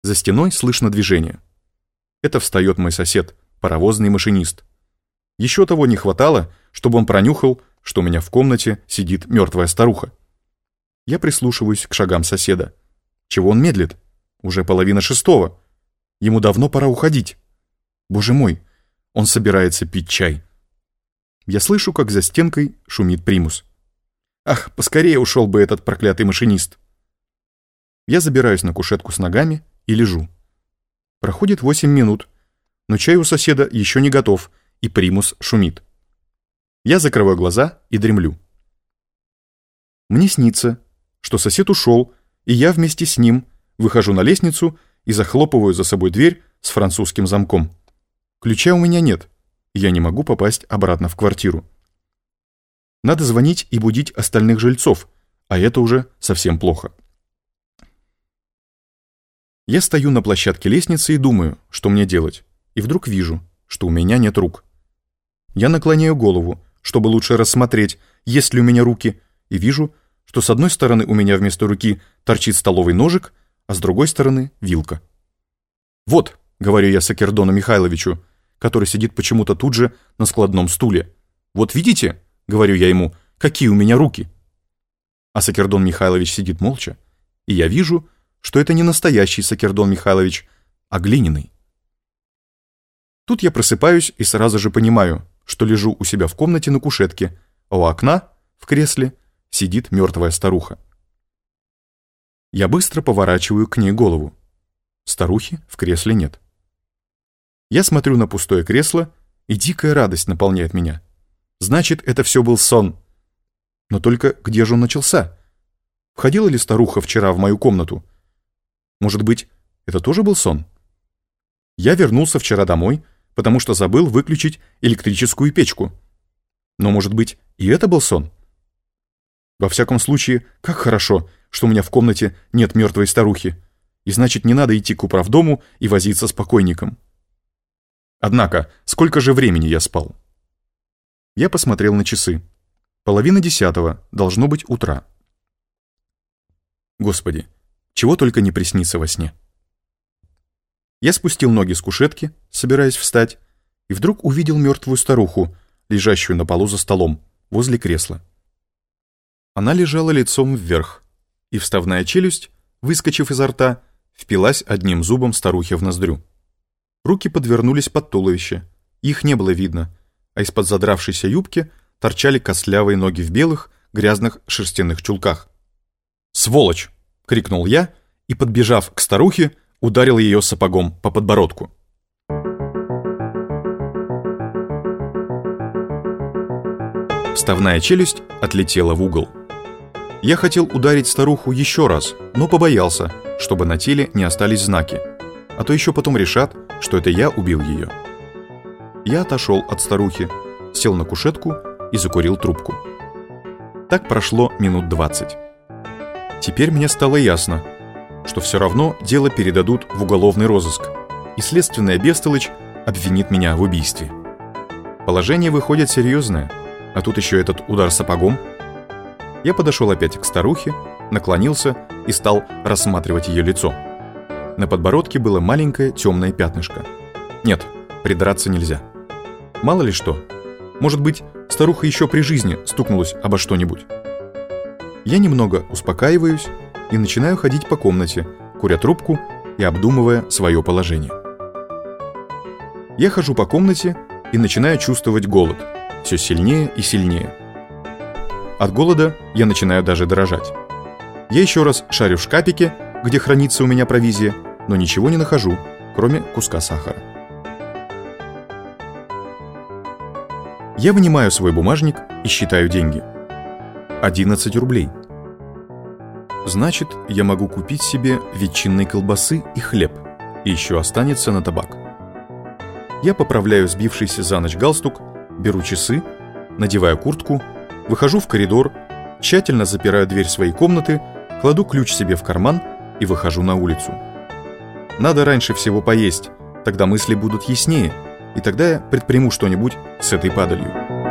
За стеной слышно движение. Это встает мой сосед, паровозный машинист. Еще того не хватало, чтобы он пронюхал, что у меня в комнате сидит мертвая старуха. Я прислушиваюсь к шагам соседа. Чего он медлит? Уже 5:30. Ему давно пора уходить. Боже мой, он собирается пить чай. Я слышу, как за стенкой шумит примус. Ах, поскорее ушел бы этот проклятый машинист. Я забираюсь на кушетку с ногами и лежу. Проходит 8 минут, но чай у соседа еще не готов, и примус шумит. Я закрываю глаза и дремлю. Мне снится, что сосед ушел, и я вместе с ним выхожу на лестницу и захлопываю за собой дверь с французским замком. Ключа у меня нет, и я не могу попасть обратно в квартиру. Надо звонить и будить остальных жильцов, а это уже совсем плохо. Я стою на площадке лестницы и думаю, что мне делать, и вдруг вижу, что у меня нет рук. Я наклоняю голову, чтобы лучше рассмотреть, есть ли у меня руки, и вижу, что с одной стороны у меня вместо руки торчит столовый ножик, а с другой стороны — вилка. «Вот», — говорю я Сакердону Михайловичу, который сидит почему-то тут же на складном стуле. «Вот видите?» — говорю я ему, — «какие у меня руки». А Сакердон Михайлович сидит молча, и я вижу, что это не настоящий Сакердон Михайлович, а глиняный. Тут я просыпаюсь и сразу же понимаю, что лежу у себя в комнате на кушетке, а у окна, в кресле, сидит мертвая старуха. Я быстро поворачиваю к ней голову. Старухи в кресле нет. Я смотрю на пустое кресло, и дикая радость наполняет меня. Значит, это все был сон. Но только где же он начался? Входила ли старуха вчера в мою комнату? Может быть, это тоже был сон? Я вернулся вчера домой, потому что забыл выключить электрическую печку. Но, может быть, и это был сон? Во всяком случае, как хорошо, что у меня в комнате нет мертвой старухи, и значит, не надо идти к управдому и возиться с покойником. Однако, сколько же времени я спал? Я посмотрел на часы. 9:30, должно быть утра. Господи, чего только не приснится во сне. Я спустил ноги с кушетки, собираясь встать, и вдруг увидел мертвую старуху, лежащую на полу за столом, возле кресла. Она лежала лицом вверх, и вставная челюсть, выскочив изо рта, впилась одним зубом старухе в ноздрю. Руки подвернулись под туловище, их не было видно, а из-под задравшейся юбки торчали костлявые ноги в белых, грязных шерстяных чулках. «Сволочь!» — крикнул я и, подбежав к старухе, ударил ее сапогом по подбородку. Вставная челюсть отлетела в угол. Я хотел ударить старуху еще раз, но побоялся, чтобы на теле не остались знаки, а то еще потом решат, что это я убил ее. Я отошел от старухи, сел на кушетку и закурил трубку. Так прошло минут 20. Теперь мне стало ясно, что все равно дело передадут в уголовный розыск, и следственная бестолочь обвинит меня в убийстве. Положение выходит серьезное, а тут еще этот удар сапогом. Я подошел опять к старухе, наклонился и стал рассматривать ее лицо. На подбородке было маленькое темное пятнышко. Нет, придраться нельзя. Мало ли что. Может быть, старуха еще при жизни стукнулась обо что-нибудь. Я немного успокаиваюсь и начинаю ходить по комнате, куря трубку и обдумывая свое положение. Я хожу по комнате и начинаю чувствовать голод, все сильнее и сильнее. От голода я начинаю даже дрожать. Я еще раз шарю в шкафике, где хранится у меня провизия, но ничего не нахожу, кроме куска сахара. Я вынимаю свой бумажник и считаю деньги. 11 рублей. Значит, я могу купить себе ветчинной колбасы и хлеб, и еще останется на табак. Я поправляю сбившийся за ночь галстук, беру часы, надеваю куртку, выхожу в коридор, тщательно запираю дверь своей комнаты, кладу ключ себе в карман и выхожу на улицу. Надо раньше всего поесть, тогда мысли будут яснее, и тогда я предприму что-нибудь с этой падалью.